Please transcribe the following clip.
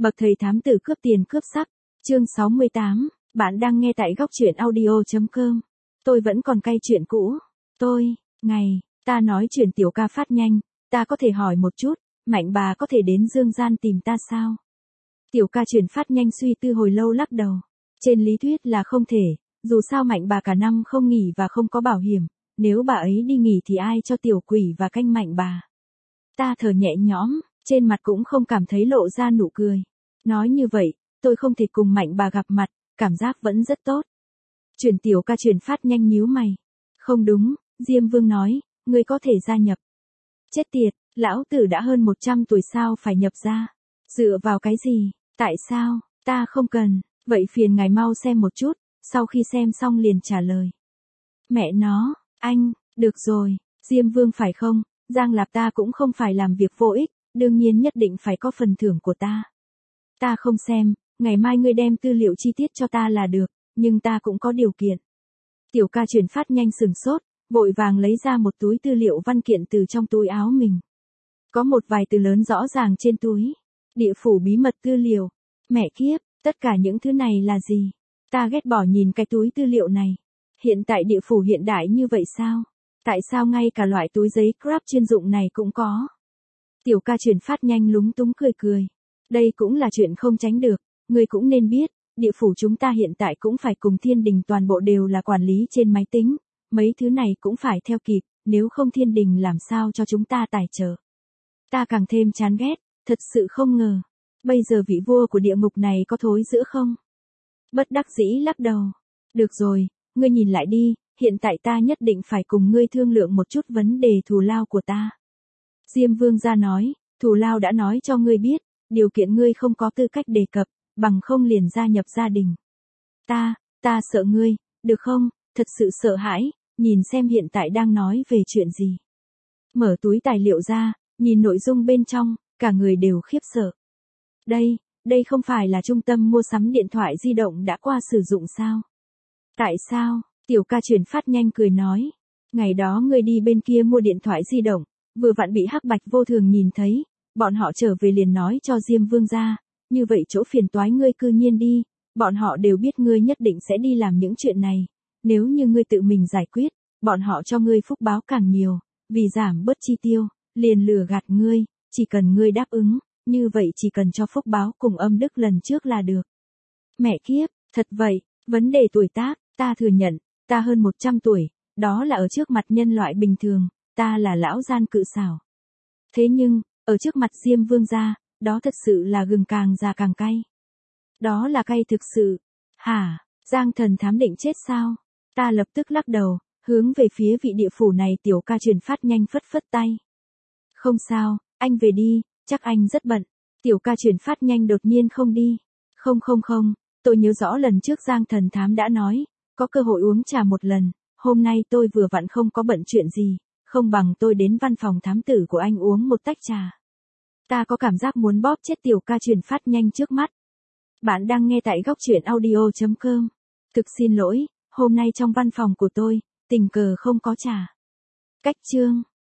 Bậc thầy thám tử cướp tiền cướp sắc, chương 68, bạn đang nghe tại góc truyện audio.com. Tôi vẫn còn cay chuyện cũ. Ta nói chuyện tiểu ca phát nhanh, ta có thể hỏi một chút, Mạnh bà có thể đến Dương Gian tìm ta sao? Tiểu ca chuyển phát nhanh suy tư hồi lâu lắc đầu. Trên lý thuyết là không thể, dù sao Mạnh bà cả năm không nghỉ và không có bảo hiểm, nếu bà ấy đi nghỉ thì ai cho tiểu quỷ và canh Mạnh bà? Ta thở nhẹ nhõm, trên mặt cũng không cảm thấy lộ ra nụ cười. Nói như vậy, tôi không thể cùng Mạnh bà gặp mặt, cảm giác vẫn rất tốt. Tiểu ca chuyển phát nhanh nhíu mày. Không đúng, Diêm Vương nói, ngươi có thể gia nhập. Chết tiệt, lão tử đã hơn 100 tuổi sao phải nhập ra? Dựa vào cái gì? Tại sao? Ta không cần, vậy phiền ngài mau xem một chút, sau khi xem xong liền trả lời. Mẹ nó, anh, được rồi, Diêm Vương phải không? Giang Lạp ta cũng không phải làm việc vô ích, đương nhiên nhất định phải có phần thưởng của ta. Ta không xem, ngày mai ngươi đem tư liệu chi tiết cho ta là được, nhưng ta cũng có điều kiện. Tiểu ca chuyển phát nhanh sừng sốt, vội vàng lấy ra một túi tư liệu văn kiện từ trong túi áo mình. Có một vài từ lớn rõ ràng trên túi. Địa phủ bí mật tư liệu. Mẹ kiếp, tất cả những thứ này là gì? Ta ghét bỏ nhìn cái túi tư liệu này. Hiện tại địa phủ hiện đại như vậy sao? Tại sao ngay cả loại túi giấy crap chuyên dụng này cũng có? Tiểu ca chuyển phát nhanh lúng túng cười. Đây cũng là chuyện không tránh được, ngươi cũng nên biết, địa phủ chúng ta hiện tại cũng phải cùng thiên đình toàn bộ đều là quản lý trên máy tính, mấy thứ này cũng phải theo kịp, nếu không thiên đình làm sao cho chúng ta tài trợ. Ta càng thêm chán ghét, thật sự không ngờ, bây giờ vị vua của địa ngục này có thối giữa không? Bất đắc dĩ lắc đầu. Được rồi, ngươi nhìn lại đi, hiện tại ta nhất định phải cùng ngươi thương lượng một chút vấn đề thù lao của ta. Diêm Vương ra nói, thù lao đã nói cho ngươi biết, điều kiện ngươi không có tư cách đề cập, bằng không liền gia nhập gia đình. Ta sợ ngươi, được không, thật sự sợ hãi, nhìn xem hiện tại đang nói về chuyện gì. Mở túi tài liệu ra, nhìn nội dung bên trong, cả người đều khiếp sợ. Đây không phải là trung tâm mua sắm điện thoại di động đã qua sử dụng sao? Tại sao? Tiểu ca chuyển phát nhanh cười nói. Ngày đó ngươi đi bên kia mua điện thoại di động, vừa vặn bị Hắc Bạch Vô Thường nhìn thấy, bọn họ trở về liền nói cho Diêm Vương ra, như vậy chỗ phiền toái ngươi cư nhiên đi, bọn họ đều biết ngươi nhất định sẽ đi làm những chuyện này, nếu như ngươi tự mình giải quyết, bọn họ cho ngươi phúc báo càng nhiều, vì giảm bớt chi tiêu, liền lừa gạt ngươi, chỉ cần ngươi đáp ứng, như vậy chỉ cần cho phúc báo cùng âm đức lần trước là được. Mẹ kiếp, thật vậy, vấn đề tuổi tác, ta thừa nhận, ta hơn 100 tuổi, đó là ở trước mặt nhân loại bình thường, ta là lão gian cự xảo. Thế nhưng, ở trước mặt Diêm Vương gia, đó thật sự là gừng càng già càng cay. Đó là cay thực sự. Hả, Giang thần thám định chết sao? Ta lập tức lắc đầu, hướng về phía vị địa phủ này tiểu ca chuyển phát nhanh phất tay. Không sao, anh về đi, chắc anh rất bận. Tiểu ca chuyển phát nhanh đột nhiên không đi. Không, tôi nhớ rõ lần trước Giang thần thám đã nói, có cơ hội uống trà một lần, hôm nay tôi vừa vặn không có bận chuyện gì, không bằng tôi đến văn phòng thám tử của anh uống một tách trà. Ta có cảm giác muốn bóp chết tiểu ca chuyển phát nhanh trước mắt. Bạn đang nghe tại góc truyện audio.com. Thực xin lỗi, hôm nay trong văn phòng của tôi, tình cờ không có trà. Cách chương.